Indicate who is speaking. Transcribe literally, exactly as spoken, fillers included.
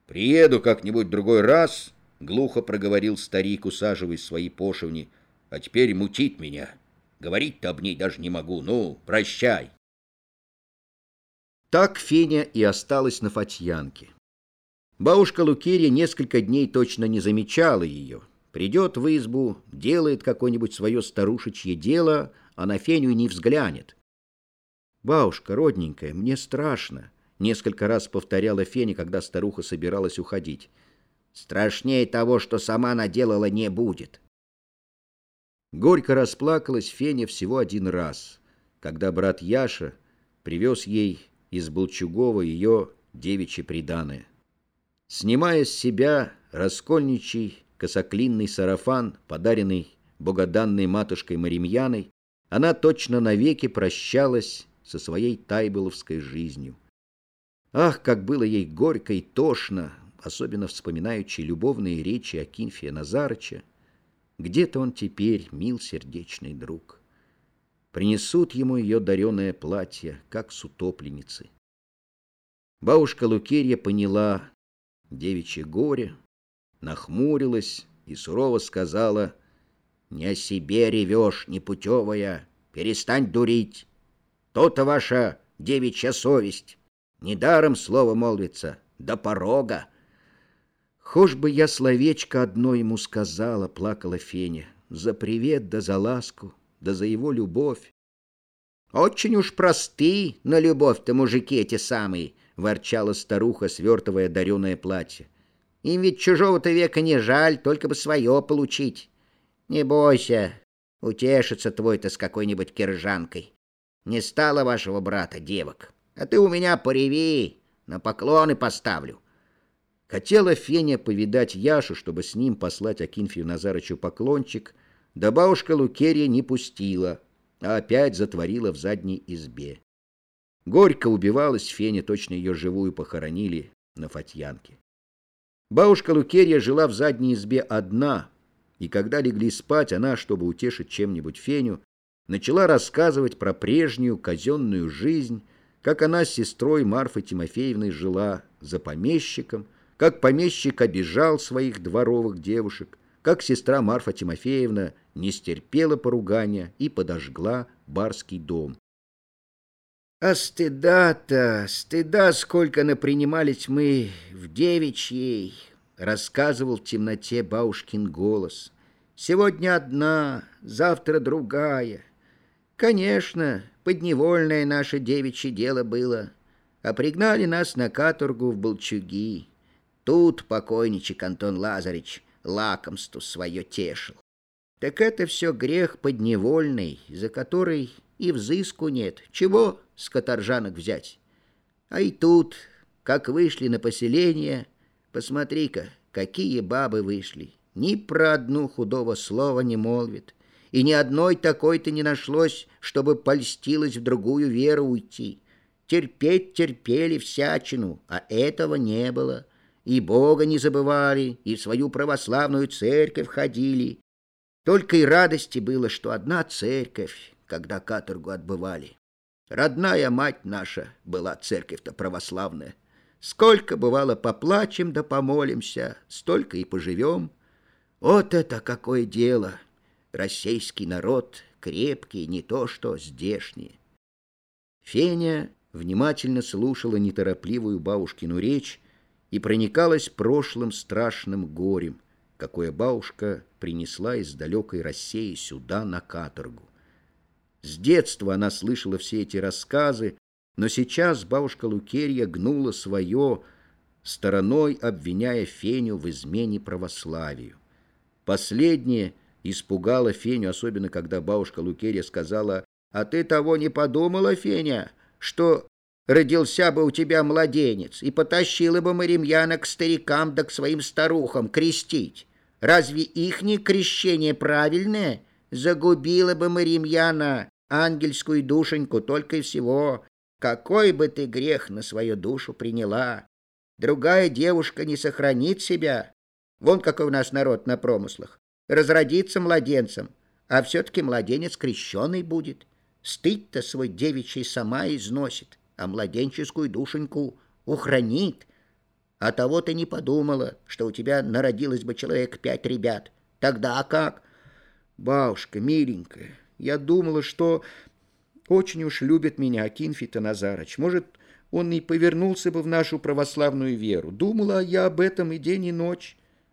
Speaker 1: Приеду как-нибудь другой раз, — глухо проговорил старик, усаживаясь в свои пошивни, — а теперь мутит меня. Говорить-то об ней даже не могу. Ну, прощай. Так Феня и осталась на Фатьянке. Бабушка Лукерья несколько дней точно не замечала ее. Придет в избу, делает какое-нибудь свое старушечье дело, а на Феню не взглянет. «Бабушка, родненькая, мне страшно», — несколько раз повторяла Феня, когда старуха собиралась уходить.
Speaker 2: «Страшнее того, что сама наделала, не будет».
Speaker 1: Горько расплакалась Феня всего один раз, когда брат Яша привез ей из Болчугова ее девичье приданое. Снимая с себя раскольничий косоклинный сарафан, подаренный богоданной матушкой Маримьяной, она точно навеки прощалась со своей тайбыловской жизнью. Ах, как было ей горько и тошно, особенно вспоминаючи любовные речи Акинфия Назарыча. Где-то он теперь, мил сердечный друг. Принесут ему ее дареное платье, как с утопленницы. Бабушка Лукерья поняла девичье горе, нахмурилась и сурово сказала: «Не о себе ревешь, непутевая, перестань дурить. То-то ваша девичья совесть. Недаром слово молвится, до порога». «Хошь бы я словечко одно ему сказала, — плакала Феня, — за привет да за ласку, да за его любовь».
Speaker 2: «Очень уж просты на любовь-то мужики эти самые, — ворчала старуха, свертывая дареное платье. Им ведь чужого-то века не жаль, только бы свое получить. Не бойся, утешится твой-то с какой-нибудь киржанкой. Не стало вашего брата девок, а ты у меня пореви, на поклоны поставлю».
Speaker 1: Хотела Феня повидать Яшу, чтобы с ним послать Акинфию Назарычу поклончик, да бабушка Лукерья не пустила, а опять затворила в задней избе. Горько убивалась Феня, точно ее живую похоронили на Фатьянке. Бабушка Лукерья жила в задней избе одна, и когда легли спать, она, чтобы утешить чем-нибудь Феню, начала рассказывать про прежнюю казенную жизнь, как она с сестрой Марфой Тимофеевной жила за помещиком, как помещик обижал своих дворовых девушек, как сестра Марфа Тимофеевна не стерпела поругания и подожгла барский дом.
Speaker 2: А стыда-то, стыда сколько напринимались мы в девичьей, рассказывал в темноте бабушкин голос. Сегодня одна, завтра другая. Конечно, подневольное наше девичье дело было, а пригнали нас на каторгу в Болчуги. Тут покойничек Антон Лазаревич лакомство свое тешил. Так это все грех подневольный, за который и взыску нет. Чего с каторжанок взять? А и тут, как вышли на поселение, посмотри-ка, какие бабы вышли. Ни про одну худого слова не молвит, и ни одной такой-то не нашлось, чтобы польстилась в другую веру уйти. Терпеть терпели всячину, а этого не было. И Бога не забывали, и в свою православную церковь ходили. Только и радости было, что одна церковь, когда каторгу отбывали. Родная мать наша была церковь-то православная. Сколько, бывало, поплачем да помолимся, столько и поживем. Вот это какое дело! Российский народ крепкий, не то что здешние. Феня внимательно слушала неторопливую бабушкину речь и проникалась прошлым страшным горем, какое бабушка принесла из далекой России сюда, на каторгу. С детства она слышала все эти рассказы, но сейчас бабушка Лукерья гнула свое, стороной обвиняя Феню в измене православию. Последнее испугало Феню, особенно когда бабушка Лукерья сказала: «А ты того не подумала, Феня, что родился бы у тебя младенец, и потащила бы Маримьяна к старикам да к своим старухам крестить? Разве ихнее крещение правильное? Загубила бы Маримьяна ангельскую душеньку только и всего. Какой бы ты грех на свою душу приняла? Другая девушка не сохранит себя. Вон какой у нас народ на промыслах. Разродится младенцем, а все-таки младенец крещеный будет. Стыд-то свой девичий сама износит, а младенческую душеньку ухранит. А того ты не подумала, что у тебя народилось бы человек пять ребят. Тогда как? Бабушка, миленькая, я думала, что очень уж любит меня Акинфий-то Назарыч. Может, он и повернулся бы в нашу православную веру. Думала я об этом и день, и ночь.